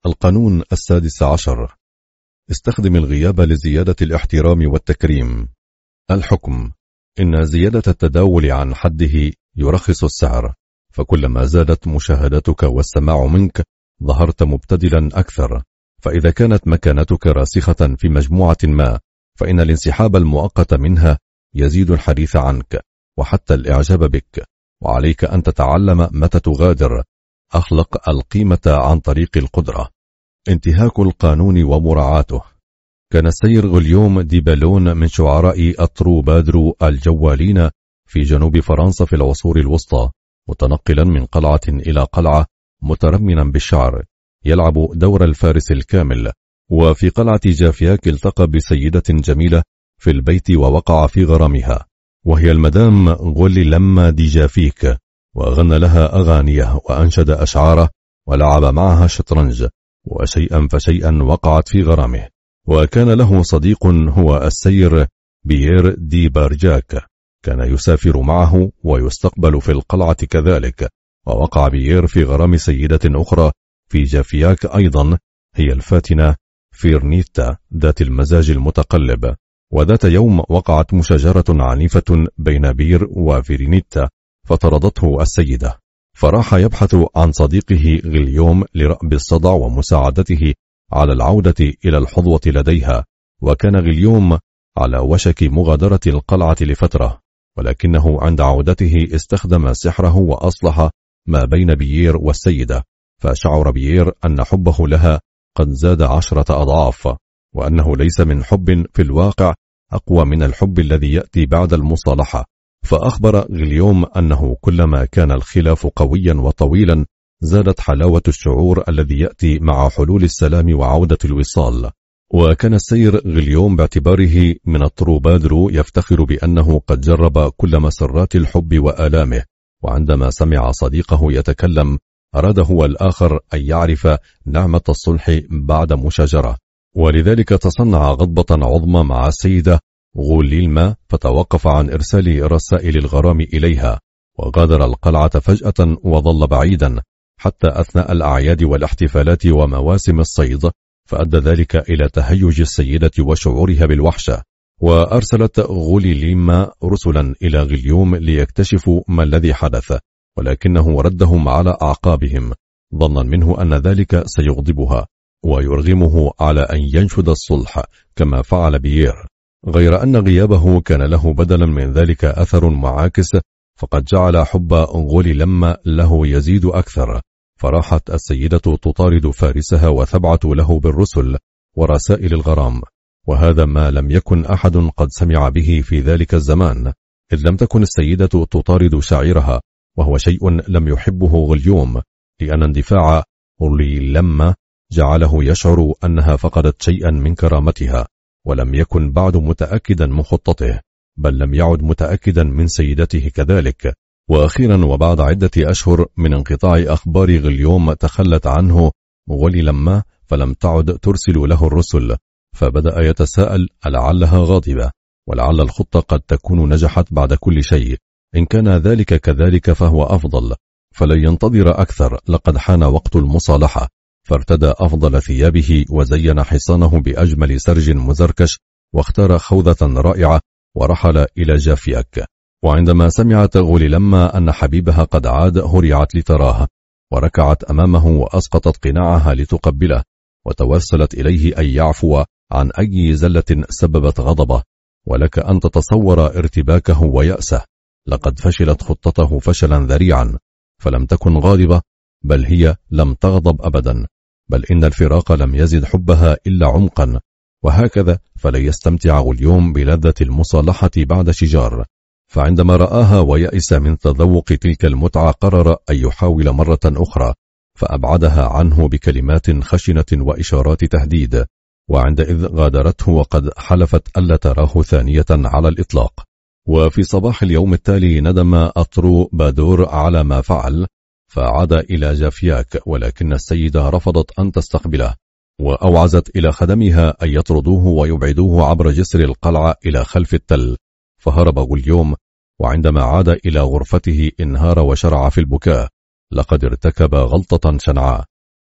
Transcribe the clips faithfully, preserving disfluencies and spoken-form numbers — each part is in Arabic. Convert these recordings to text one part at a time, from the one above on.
القانون السادس عشر: استخدم الغياب لزيادة الاحترام والتكريم. الحكم: إن زيادة التداول عن حده يرخص السعر، فكلما زادت مشاهدتك والسماع منك ظهرت مبتدلا أكثر، فإذا كانت مكانتك راسخة في مجموعة ما فإن الانسحاب المؤقت منها يزيد الحديث عنك وحتى الإعجاب بك، وعليك أن تتعلم متى تغادر. أخلق القيمة عن طريق القدرة. انتهاك القانون ومراعاته. كان السير غليوم دي بالون من شعراء التروبادرو الجوالين في جنوب فرنسا في العصور الوسطى، متنقلا من قلعة إلى قلعة مترمنا بالشعر، يلعب دور الفارس الكامل. وفي قلعة جافياك التقى بسيدة جميلة في البيت ووقع في غرامها، وهي المدام غولي لما دي جافيك، وغنى لها أغانيه وأنشد أشعاره ولعب معها شطرنج، وشيئا فشيئا وقعت في غرامه. وكان له صديق هو السير بيير دي بارجاك، كان يسافر معه ويستقبل في القلعة كذلك، ووقع بيير في غرام سيدة أخرى في جافياك أيضا، هي الفاتنة فيرنيتا ذات المزاج المتقلب. وذات يوم وقعت مشاجرة عنيفة بين بير وفيرنيتا، فطردته السيدة، فراح يبحث عن صديقه غليوم لرأب الصدع ومساعدته على العودة إلى الحظوة لديها. وكان غليوم على وشك مغادرة القلعة لفترة، ولكنه عند عودته استخدم سحره وأصلح ما بين بيير والسيدة، فشعر بيير أن حبه لها قد زاد عشرة أضعاف، وأنه ليس من حب في الواقع أقوى من الحب الذي يأتي بعد المصالحة. فأخبر غليوم أنه كلما كان الخلاف قويا وطويلا زادت حلاوة الشعور الذي يأتي مع حلول السلام وعودة الوصال. وكان السير غليوم باعتباره من التروبادرو يفتخر بأنه قد جرب كل مسرات الحب وآلامه، وعندما سمع صديقه يتكلم أراد هو الآخر أن يعرف نعمة الصلح بعد مشاجرة، ولذلك تصنع غضبة عظمى مع السيدة غوليلما، فتوقف عن إرسال رسائل الغرام إليها، وغادر القلعة فجأة وظل بعيدا حتى أثناء الأعياد والاحتفالات ومواسم الصيد، فأدى ذلك إلى تهيج السيدة وشعورها بالوحشة. وأرسلت غوليلما رسلا إلى غليوم ليكتشفوا ما الذي حدث، ولكنه ردهم على أعقابهم ظنا منه أن ذلك سيغضبها ويرغمه على أن ينشد الصلح كما فعل بيير، غير أن غيابه كان له بدلا من ذلك أثر معاكس، فقد جعل حب غوليلما له يزيد أكثر، فراحت السيدة تطارد فارسها وثبعت له بالرسل ورسائل الغرام، وهذا ما لم يكن أحد قد سمع به في ذلك الزمان، إذ لم تكن السيدة تطارد شاعرها، وهو شيء لم يحبه غليوم، لأن اندفاع غوليلما جعله يشعر أنها فقدت شيئا من كرامتها، ولم يكن بعد متأكدا من خطته، بل لم يعد متأكدا من سيدته كذلك. وأخيرا وبعد عدة أشهر من انقطاع أخبار غليوم تخلت عنه غوليلما، فلم تعد ترسل له الرسل، فبدأ يتساءل ألعلها غاضبة، ولعل الخطة قد تكون نجحت بعد كل شيء. إن كان ذلك كذلك فهو أفضل، فلن ينتظر أكثر، لقد حان وقت المصالحة. فارتدى أفضل ثيابه وزين حصانه بأجمل سرج مزركش، واختار خوذة رائعة ورحل إلى جافياك. وعندما سمعت غوليلما أن حبيبها قد عاد هرعت لتراه، وركعت أمامه وأسقطت قناعها لتقبله، وتوسلت إليه أن يعفو عن أي زلة سببت غضبه. ولك أن تتصور ارتباكه ويأسه، لقد فشلت خطته فشلا ذريعا، فلم تكن غاضبة، بل هي لم تغضب أبدا، بل إن الفراق لم يزد حبها إلا عمقا. وهكذا فلن يستمتع غليوم بلذة المصالحة بعد شجار. فعندما رآها ويأس من تذوق تلك المتعة قرر أن يحاول مرة أخرى، فأبعدها عنه بكلمات خشنة وإشارات تهديد، وعندئذ غادرته وقد حلفت ألا تراه ثانية على الإطلاق. وفي صباح اليوم التالي ندم أطرو بادور على ما فعل، فعاد إلى جافياك، ولكن السيدة رفضت أن تستقبله، وأوعزت إلى خدمها أن يطردوه ويبعدوه عبر جسر القلعة إلى خلف التل. فهرب غليوم، وعندما عاد إلى غرفته انهار وشرع في البكاء، لقد ارتكب غلطة شنعاء،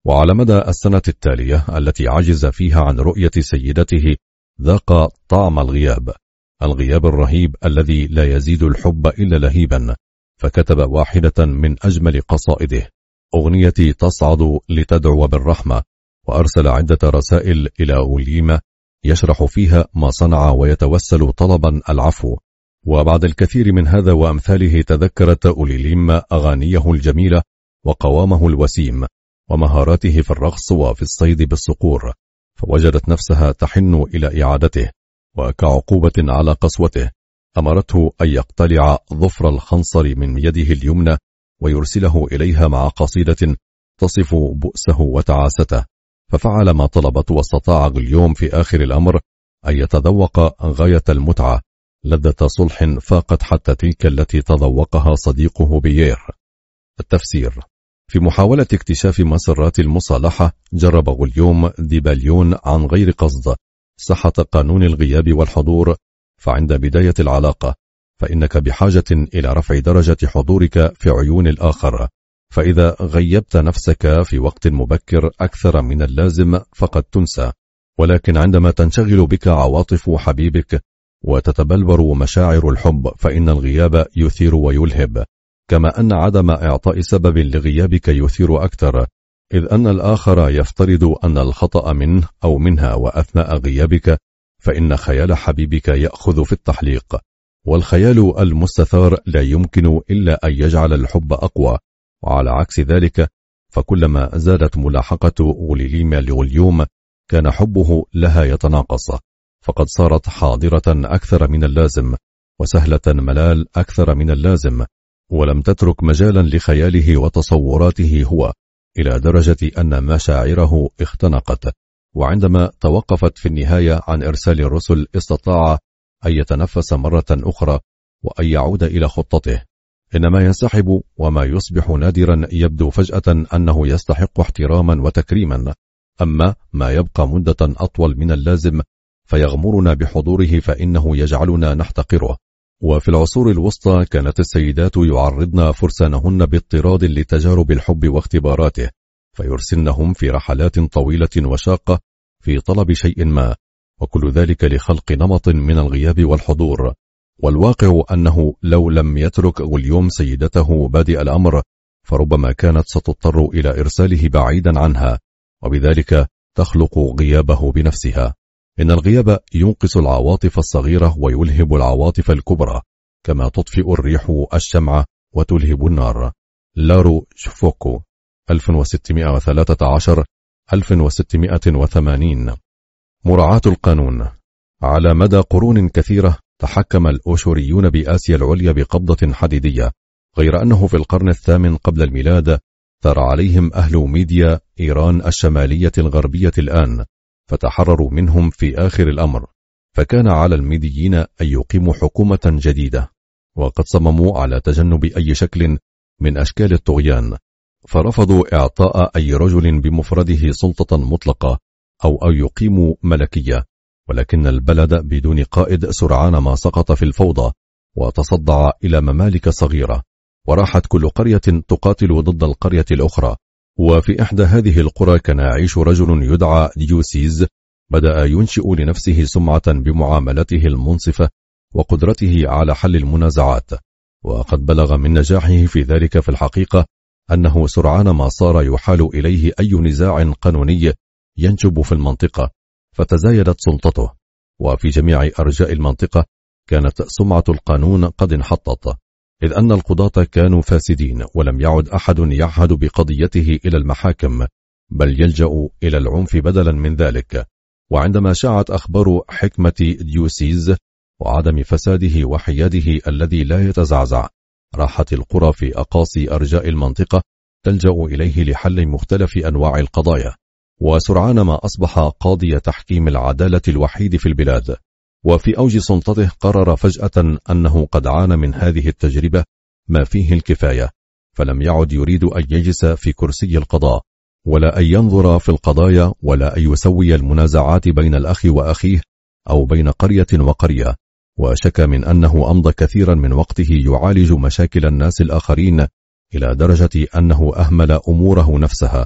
وعلى مدى السنة التالية التي عجز فيها عن رؤية سيدته ذاق طعم الغياب، الغياب الرهيب الذي لا يزيد الحب إلا لهيبا، فكتب واحدة من أجمل قصائده، أغنيتي تصعد لتدعو بالرحمة، وأرسل عدة رسائل إلى أوليما يشرح فيها ما صنع ويتوسل طلبا العفو. وبعد الكثير من هذا وأمثاله تذكرت أوليليما أغانيه الجميلة وقوامه الوسيم ومهاراته في الرقص وفي الصيد بالصقور، فوجدت نفسها تحن إلى إعادته، وكعقوبة على قسوته أمرته أن يقتلع ظفر الخنصر من يده اليمنى ويرسله إليها مع قصيدة تصف بؤسه وتعاسته، ففعل ما طلبت، واستطاع غليوم في آخر الأمر أن يتذوق غاية المتعة، لذة صلح فاقت حتى تلك التي تذوقها صديقه بيير. التفسير: في محاولة اكتشاف مسرات المصالحة جرب غليوم ديباليون عن غير قصد صحة قانون الغياب والحضور، فعند بداية العلاقة فإنك بحاجة إلى رفع درجة حضورك في عيون الآخر، فإذا غيبت نفسك في وقت مبكر أكثر من اللازم فقد تنسى، ولكن عندما تنشغل بك عواطف حبيبك وتتبلور مشاعر الحب فإن الغياب يثير ويلهب، كما أن عدم إعطاء سبب لغيابك يثير أكثر، إذ أن الآخر يفترض أن الخطأ منه أو منها، وأثناء غيابك فإن خيال حبيبك يأخذ في التحليق، والخيال المستثار لا يمكن إلا أن يجعل الحب أقوى، وعلى عكس ذلك فكلما زادت ملاحقة أوليليما لغليوم كان حبه لها يتناقص، فقد صارت حاضرة أكثر من اللازم وسهلة ملال أكثر من اللازم، ولم تترك مجالا لخياله وتصوراته هو، إلى درجة أن مشاعره اختنقت، وعندما توقفت في النهاية عن إرسال الرسل استطاع أن يتنفس مرة أخرى وأن يعود إلى خطته، إنما ينسحب وما يصبح نادرا يبدو فجأة أنه يستحق احتراما وتكريما، أما ما يبقى مدة أطول من اللازم فيغمرنا بحضوره فإنه يجعلنا نحتقره. وفي العصور الوسطى كانت السيدات يعرضن فرسانهن باضطراد لتجارب الحب واختباراته، فيرسلنهم في رحلات طويلة وشاقة في طلب شيء ما، وكل ذلك لخلق نمط من الغياب والحضور. والواقع أنه لو لم يترك غليوم سيدته بادئ الأمر فربما كانت ستضطر إلى إرساله بعيدا عنها، وبذلك تخلق غيابه بنفسها. إن الغياب ينقص العواطف الصغيرة ويلهب العواطف الكبرى، كما تطفئ الريح الشمع وتلهب النار. لارو شفوكو ألف وستمائة وثلاثة عشر ألف وستمائة وثمانين. مراعاة القانون. على مدى قرون كثيرة تحكم الأوشوريون بآسيا العليا بقبضة حديدية، غير أنه في القرن الثامن قبل الميلاد ثار عليهم أهل ميديا إيران الشمالية الغربية الآن، فتحرروا منهم في آخر الأمر، فكان على الميديين أن يقيموا حكومة جديدة، وقد صمموا على تجنب أي شكل من أشكال الطغيان، فرفضوا إعطاء أي رجل بمفرده سلطة مطلقة أو أن يقيموا ملكية، ولكن البلد بدون قائد سرعان ما سقط في الفوضى وتصدع إلى ممالك صغيرة، وراحت كل قرية تقاتل ضد القرية الأخرى. وفي إحدى هذه القرى كان يعيش رجل يدعى ديوسيز، بدأ ينشئ لنفسه سمعة بمعاملته المنصفة وقدرته على حل المنازعات، وقد بلغ من نجاحه في ذلك في الحقيقة أنه سرعان ما صار يحال إليه أي نزاع قانوني ينشب في المنطقة، فتزايدت سلطته، وفي جميع أرجاء المنطقة كانت سمعة القانون قد انحطت، إذ أن القضاة كانوا فاسدين، ولم يعد أحد يعهد بقضيته إلى المحاكم، بل يلجأ إلى العنف بدلا من ذلك. وعندما شاعت أخبار حكمة ديوسيز وعدم فساده وحياده الذي لا يتزعزع، راحت القرى في أقاصي أرجاء المنطقة تلجأ إليه لحل مختلف أنواع القضايا، وسرعان ما أصبح قاضي تحكيم العدالة الوحيد في البلاد. وفي أوج سلطته قرر فجأة أنه قد عانى من هذه التجربة ما فيه الكفاية، فلم يعد يريد أن يجلس في كرسي القضاء، ولا أن ينظر في القضايا، ولا أن يسوي المنازعات بين الأخ وأخيه أو بين قرية وقرية، وشكى من أنه أمضى كثيرا من وقته يعالج مشاكل الناس الآخرين إلى درجة أنه أهمل أموره نفسها،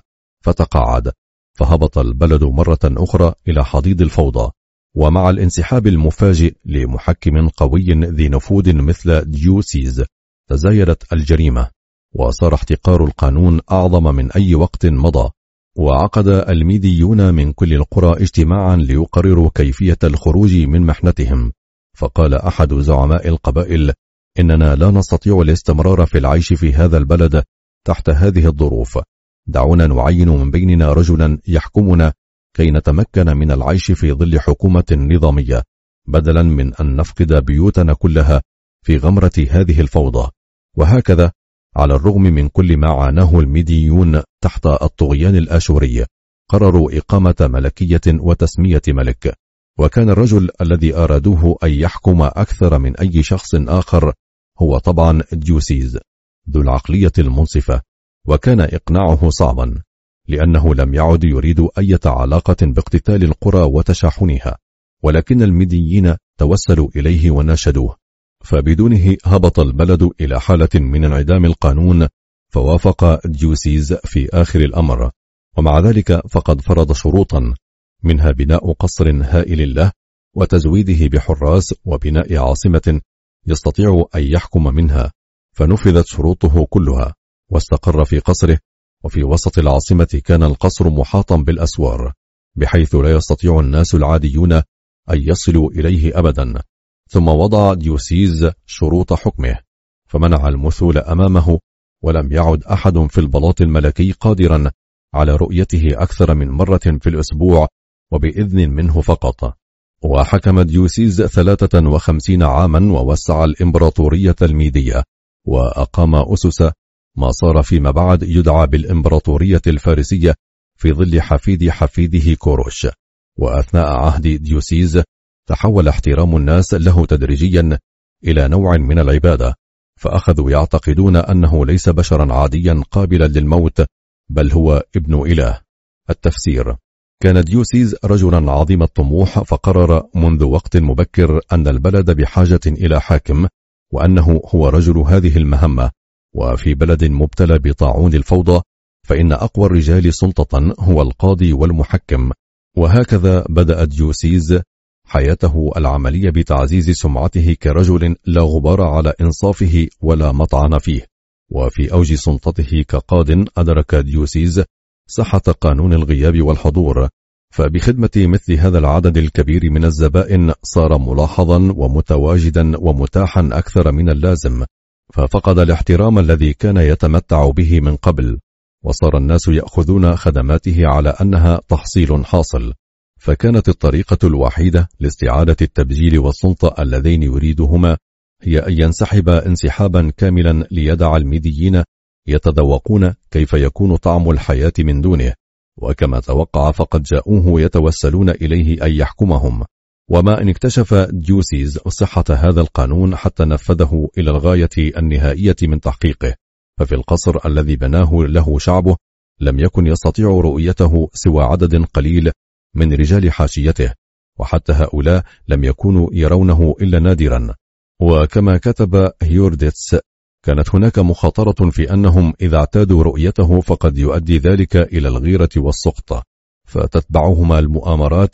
فتقاعد، فهبط البلد مرة أخرى إلى حضيض الفوضى. ومع الانسحاب المفاجئ لمحكم قوي ذي نفوذ مثل ديوسيز تزايدت الجريمة، وصار احتقار القانون أعظم من أي وقت مضى. وعقد الميديون من كل القرى اجتماعا ليقرروا كيفية الخروج من محنتهم، فقال أحد زعماء القبائل: إننا لا نستطيع الاستمرار في العيش في هذا البلد تحت هذه الظروف، دعونا نعين من بيننا رجلا يحكمنا كي نتمكن من العيش في ظل حكومة نظامية، بدلا من أن نفقد بيوتنا كلها في غمرة هذه الفوضى. وهكذا على الرغم من كل ما عاناه الميديون تحت الطغيان الآشوري، قرروا إقامة ملكية وتسمية ملك. وكان الرجل الذي أرادوه أن يحكم أكثر من أي شخص آخر هو طبعا ديوسيز ذو العقلية المنصفة، وكان إقناعه صعبا لأنه لم يعد يريد أي علاقة باقتتال القرى وتشاحنها، ولكن الميديين توسلوا إليه وناشدوه، فبدونه هبط البلد إلى حالة من انعدام القانون. فوافق ديوسيز في آخر الأمر، ومع ذلك فقد فرض شروطا، منها بناء قصر هائل له وتزويده بحراس وبناء عاصمة يستطيع أن يحكم منها، فنفذت شروطه كلها واستقر في قصره. وفي وسط العاصمة كان القصر محاطا بالأسوار، بحيث لا يستطيع الناس العاديون أن يصلوا إليه أبدا. ثم وضع ديوسيز شروط حكمه، فمنع المثول أمامه، ولم يعد أحد في البلاط الملكي قادرا على رؤيته أكثر من مرة في الأسبوع وبإذن منه فقط. وحكم ديوسيز ثلاثة وخمسين عاما، ووسع الإمبراطورية الميدية، وأقام أسس ما صار فيما بعد يدعى بالإمبراطورية الفارسية في ظل حفيد حفيده كوروش. وأثناء عهد ديوسيز تحول احترام الناس له تدريجيا إلى نوع من العبادة، فأخذوا يعتقدون أنه ليس بشرا عاديا قابلا للموت، بل هو ابن إله. التفسير: كان ديوسيز رجلا عظيم الطموح، فقرر منذ وقت مبكر أن البلد بحاجة إلى حاكم، وأنه هو رجل هذه المهمة. وفي بلد مبتلى بطاعون الفوضى فإن أقوى الرجال سلطة هو القاضي والمحكم. وهكذا بدأ ديوسيز حياته العملية بتعزيز سمعته كرجل لا غبار على إنصافه ولا مطعن فيه. وفي أوج سلطته كقاض أدرك ديوسيز صحة قانون الغياب والحضور، فبخدمة مثل هذا العدد الكبير من الزبائن صار ملاحظا ومتواجدا ومتاحا أكثر من اللازم، ففقد الاحترام الذي كان يتمتع به من قبل، وصار الناس يأخذون خدماته على أنها تحصيل حاصل. فكانت الطريقة الوحيدة لاستعادة التبجيل والسلطة اللذين يريدهما هي أن ينسحب انسحابا كاملا ليدع الميديين يتذوقون كيف يكون طعم الحياة من دونه. وكما توقع فقد جاءوه يتوسلون إليه أن يحكمهم. وما أن اكتشف ديوسيز صحة هذا القانون حتى نفذه إلى الغاية النهائية من تحقيقه، ففي القصر الذي بناه له شعبه لم يكن يستطيع رؤيته سوى عدد قليل من رجال حاشيته، وحتى هؤلاء لم يكونوا يرونه إلا نادرا. وكما كتب هيورديتس: كانت هناك مخاطرة في أنهم إذا اعتادوا رؤيته فقد يؤدي ذلك إلى الغيرة والسقط، فتتبعهما المؤامرات،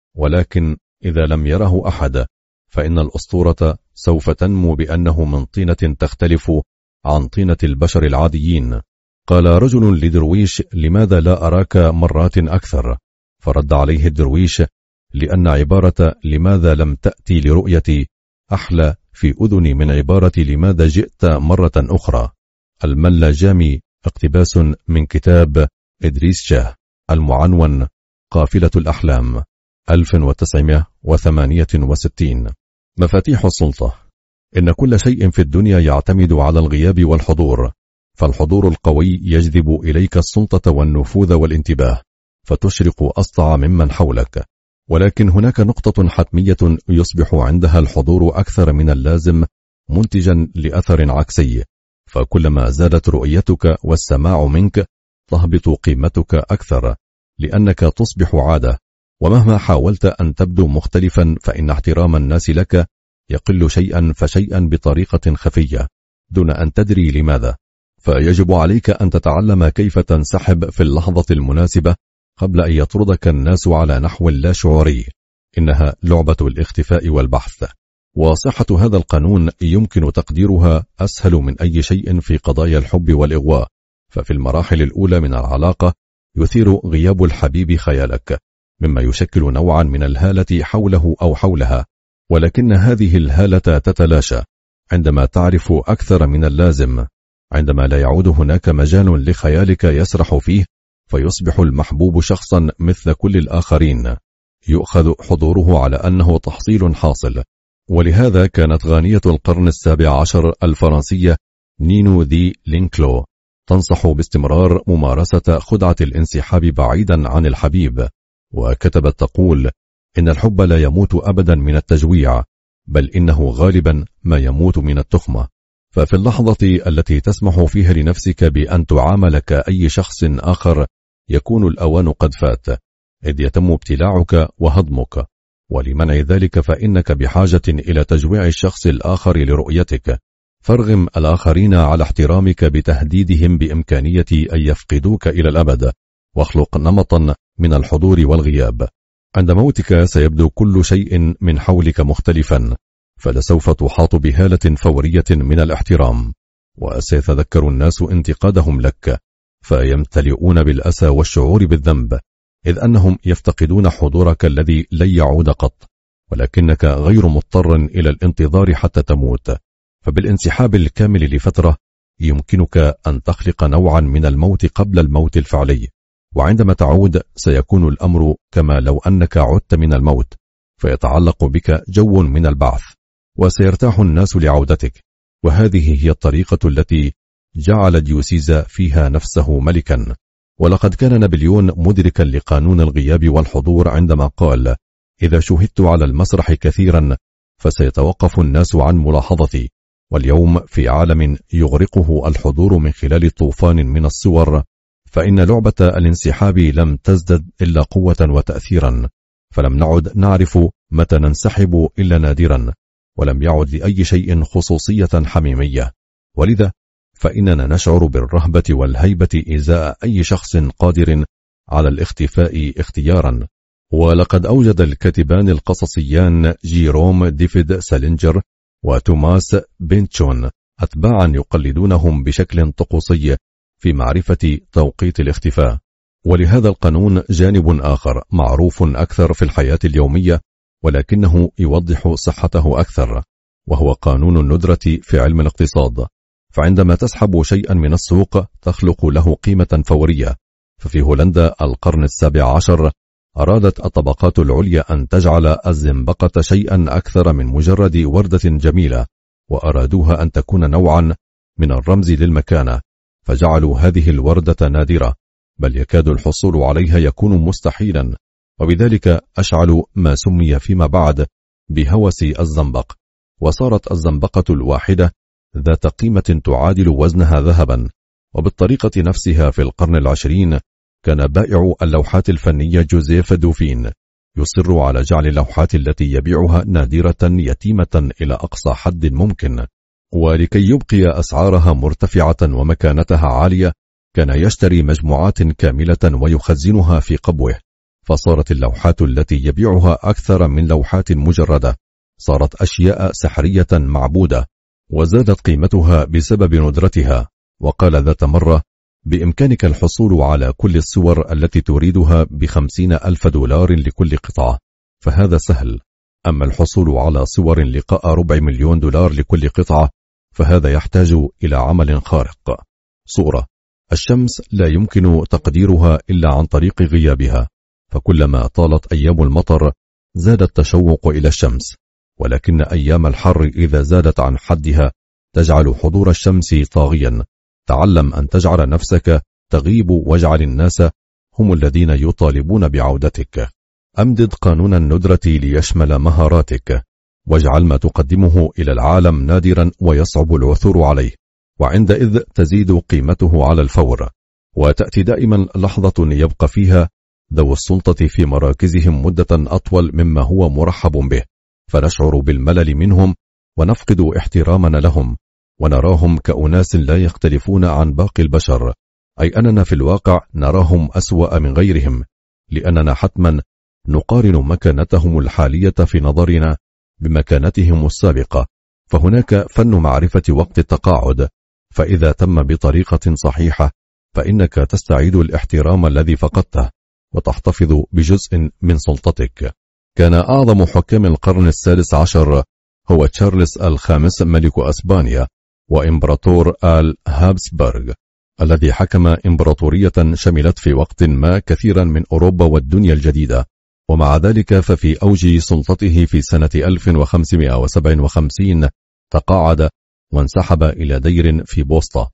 ولكن إذا لم يره أحد فإن الأسطورة سوف تنمو بأنه من طينة تختلف عن طينة البشر العاديين. قال رجل لدرويش: لماذا لا أراك مرات أكثر؟ فرد عليه الدرويش: لأن عبارة لماذا لم تأتي لرؤيتي أحلى في أذني من عبارة لماذا جئت مرة أخرى. الملاجامي، اقتباس من كتاب إدريس شاه المعنون قافلة الأحلام ألف وتسعمائة وثمانية وستين. مفاتيح السلطة. إن كل شيء في الدنيا يعتمد على الغياب والحضور، فالحضور القوي يجذب إليك السلطة والنفوذ والانتباه، فتشرق أسطع ممن حولك. ولكن هناك نقطة حتمية يصبح عندها الحضور أكثر من اللازم منتجا لأثر عكسي، فكلما زادت رؤيتك والسماع منك تهبط قيمتك أكثر، لأنك تصبح عادة. ومهما حاولت أن تبدو مختلفا فإن احترام الناس لك يقل شيئا فشيئا بطريقة خفية دون أن تدري لماذا. فيجب عليك أن تتعلم كيف تنسحب في اللحظة المناسبة قبل أن يطردك الناس على نحو لا شعوري. إنها لعبة الاختفاء والبحث، وصحة هذا القانون يمكن تقديرها أسهل من أي شيء في قضايا الحب والإغواء. ففي المراحل الأولى من العلاقة يثير غياب الحبيب خيالك، مما يشكل نوعا من الهالة حوله أو حولها، ولكن هذه الهالة تتلاشى عندما تعرف أكثر من اللازم، عندما لا يعود هناك مجال لخيالك يسرح فيه، فيصبح المحبوب شخصا مثل كل الآخرين، يؤخذ حضوره على أنه تحصيل حاصل. ولهذا كانت غانية القرن السابع عشر الفرنسية نينو دي لينكلو تنصح باستمرار ممارسة خدعة الانسحاب بعيدا عن الحبيب، وكتبت تقول: إن الحب لا يموت أبدا من التجويع، بل إنه غالبا ما يموت من التخمة. ففي اللحظة التي تسمح فيها لنفسك بأن تعامل كأي شخص آخر يكون الأوان قد فات، إذ يتم ابتلاعك وهضمك، ولمنع ذلك فإنك بحاجة إلى تجويع الشخص الآخر لرؤيتك. فارغم الآخرين على احترامك بتهديدهم بإمكانية أن يفقدوك إلى الأبد، واخلق نمطا من الحضور والغياب. عند موتك سيبدو كل شيء من حولك مختلفا، فلسوف تحاط بهالة فورية من الاحترام، وسيتذكر الناس انتقادهم لك، فيمتلئون بالأسى والشعور بالذنب، إذ أنهم يفتقدون حضورك الذي لن يعود قط، ولكنك غير مضطر إلى الانتظار حتى تموت. فبالانسحاب الكامل لفترة يمكنك أن تخلق نوعا من الموت قبل الموت الفعلي، وعندما تعود سيكون الأمر كما لو أنك عدت من الموت، فيتعلق بك جو من البعث، وسيرتاح الناس لعودتك. وهذه هي الطريقة التي جعل ديوسيزا فيها نفسه ملكا. ولقد كان نابليون مدركا لقانون الغياب والحضور عندما قال: إذا شهدت على المسرح كثيرا فسيتوقف الناس عن ملاحظتي. واليوم في عالم يغرقه الحضور من خلال طوفان من الصور، فإن لعبة الانسحاب لم تزدد إلا قوة وتأثيرا، فلم نعد نعرف متى ننسحب إلا نادرا، ولم يعد لأي شيء خصوصية حميمية. ولذا فإننا نشعر بالرهبة والهيبة إزاء أي شخص قادر على الاختفاء اختيارا. ولقد أوجد الكاتبان القصصيان جيروم ديفيد سالينجر وتوماس بينتشون أتباعا يقلدونهم بشكل طقوسي في معرفة توقيت الاختفاء. ولهذا القانون جانب آخر معروف أكثر في الحياة اليومية، ولكنه يوضح صحته أكثر، وهو قانون الندرة في علم الاقتصاد. فعندما تسحب شيئا من السوق تخلق له قيمة فورية. ففي هولندا القرن السابع عشر أرادت الطبقات العليا أن تجعل الزنبقة شيئا أكثر من مجرد وردة جميلة، وأرادوها أن تكون نوعا من الرمز للمكانة، فجعلوا هذه الوردة نادرة، بل يكاد الحصول عليها يكون مستحيلا، وبذلك أشعلوا ما سمي فيما بعد بهوس الزنبق. وصارت الزنبقة الواحدة ذات قيمة تعادل وزنها ذهبا. وبالطريقة نفسها في القرن العشرين كان بائع اللوحات الفنية جوزيف دوفين يصر على جعل اللوحات التي يبيعها نادرة يتيمة إلى أقصى حد ممكن، ولكي يبقي أسعارها مرتفعة ومكانتها عالية كان يشتري مجموعات كاملة ويخزنها في قبوه. فصارت اللوحات التي يبيعها أكثر من لوحات مجردة، صارت أشياء سحرية معبودة، وزادت قيمتها بسبب ندرتها. وقال ذات مرة: بإمكانك الحصول على كل الصور التي تريدها بخمسين ألف دولار لكل قطعة، فهذا سهل. أما الحصول على صور لقاء ربع مليون دولار لكل قطعة فهذا يحتاج إلى عمل خارق. صورة الشمس لا يمكن تقديرها إلا عن طريق غيابها، فكلما طالت أيام المطر زاد التشوق إلى الشمس، ولكن أيام الحر إذا زادت عن حدها تجعل حضور الشمس طاغيا. تعلم أن تجعل نفسك تغيب، واجعل الناس هم الذين يطالبون بعودتك. أمدد قانون الندرة ليشمل مهاراتك، واجعل ما تقدمه إلى العالم نادرا ويصعب العثور عليه، وعندئذ تزيد قيمته على الفور. وتأتي دائما لحظة يبقى فيها ذو السلطة في مراكزهم مدة أطول مما هو مرحب به، فنشعر بالملل منهم ونفقد احترامنا لهم، ونراهم كأناس لا يختلفون عن باقي البشر، أي أننا في الواقع نراهم أسوأ من غيرهم، لأننا حتما نقارن مكانتهم الحالية في نظرنا بمكانتهم السابقة. فهناك فن معرفة وقت التقاعد، فإذا تم بطريقة صحيحة فإنك تستعيد الاحترام الذي فقدته وتحتفظ بجزء من سلطتك. كان أعظم حكام القرن السادس عشر هو تشارلز الخامس ملك أسبانيا وإمبراطور آل هابسبرغ، الذي حكم إمبراطورية شملت في وقت ما كثيرا من أوروبا والدنيا الجديدة. ومع ذلك ففي أوج سلطته في سنة ألف وخمسمائة وسبعة وخمسين تقاعد وانسحب إلى دير في بوسطة،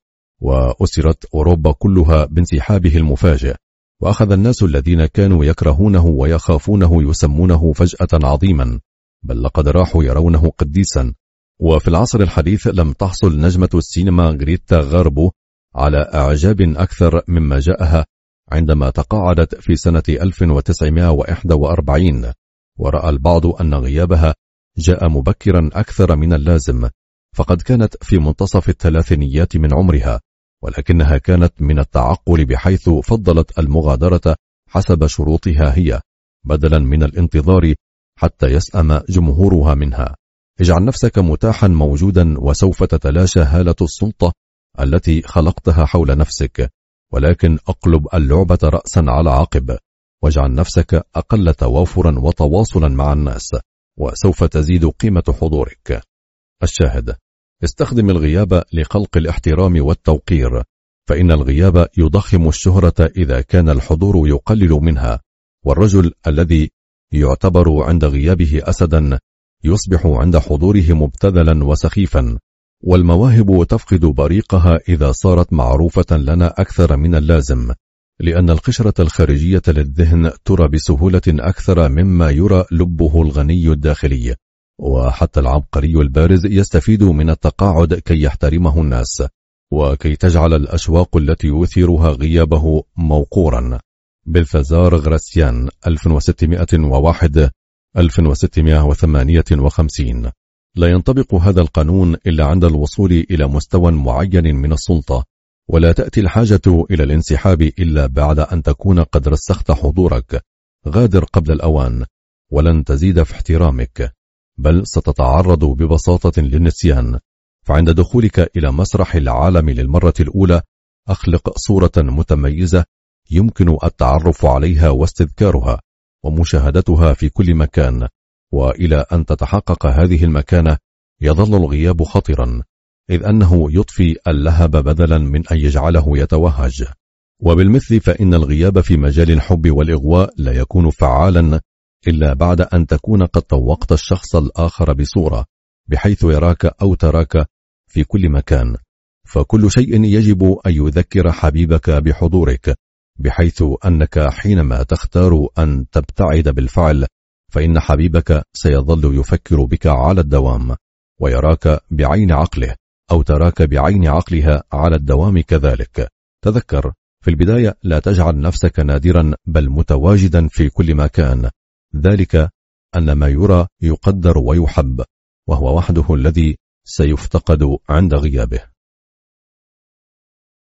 وأسرت أوروبا كلها بانسحابه المفاجئ، وأخذ الناس الذين كانوا يكرهونه ويخافونه يسمونه فجأة عظيما، بل لقد راحوا يرونه قديسا. وفي العصر الحديث لم تحصل نجمة السينما غريتا غاربو على إعجاب أكثر مما جاءها عندما تقاعدت في سنة ألف وتسعمائة وواحد وأربعين، ورأى البعض أن غيابها جاء مبكرا أكثر من اللازم، فقد كانت في منتصف الثلاثينيات من عمرها، ولكنها كانت من التعقل بحيث فضلت المغادرة حسب شروطها هي بدلا من الانتظار حتى يسأم جمهورها منها. اجعل نفسك متاحا موجودا وسوف تتلاشى هالة السلطة التي خلقتها حول نفسك، ولكن اقلب اللعبة رأسا على عقب، واجعل نفسك أقل توافرا وتواصلا مع الناس، وسوف تزيد قيمة حضورك. الشاهد: استخدم الغياب لخلق الاحترام والتوقير، فإن الغياب يضخم الشهرة إذا كان الحضور يقلل منها، والرجل الذي يعتبر عند غيابه أسدا يصبح عند حضوره مبتذلا وسخيفا. والمواهب تفقد بريقها إذا صارت معروفة لنا أكثر من اللازم، لأن القشرة الخارجية للذهن ترى بسهولة أكثر مما يرى لبه الغني الداخلي، وحتى العبقري البارز يستفيد من التقاعد كي يحترمه الناس، وكي تجعل الأشواق التي يثيرها غيابه موقورا. بلثازار غراسيان ألف وستمائة وواحد ألف وستمائة وثمانية وخمسين. لا ينطبق هذا القانون إلا عند الوصول إلى مستوى معين من السلطة، ولا تأتي الحاجة إلى الانسحاب إلا بعد أن تكون قد رسخت حضورك. غادر قبل الأوان، ولن تزيد في احترامك، بل ستتعرض ببساطة للنسيان. فعند دخولك إلى مسرح العالم للمرة الأولى أخلق صورة متميزة يمكن التعرف عليها واستذكارها ومشاهدتها في كل مكان، وإلى أن تتحقق هذه المكانة يظل الغياب خطرا، إذ أنه يطفي اللهب بدلا من أن يجعله يتوهج. وبالمثل فإن الغياب في مجال الحب والإغواء لا يكون فعالا إلا بعد أن تكون قد طوقت الشخص الآخر بصورة بحيث يراك أو تراك في كل مكان، فكل شيء يجب أن يذكر حبيبك بحضورك، بحيث أنك حينما تختار أن تبتعد بالفعل فإن حبيبك سيظل يفكر بك على الدوام، ويراك بعين عقله أو تراك بعين عقلها على الدوام كذلك. تذكر في البداية لا تجعل نفسك نادرا بل متواجدا في كل مكان، ذلك أن ما يرى يقدر ويحب، وهو وحده الذي سيفتقد عند غيابه.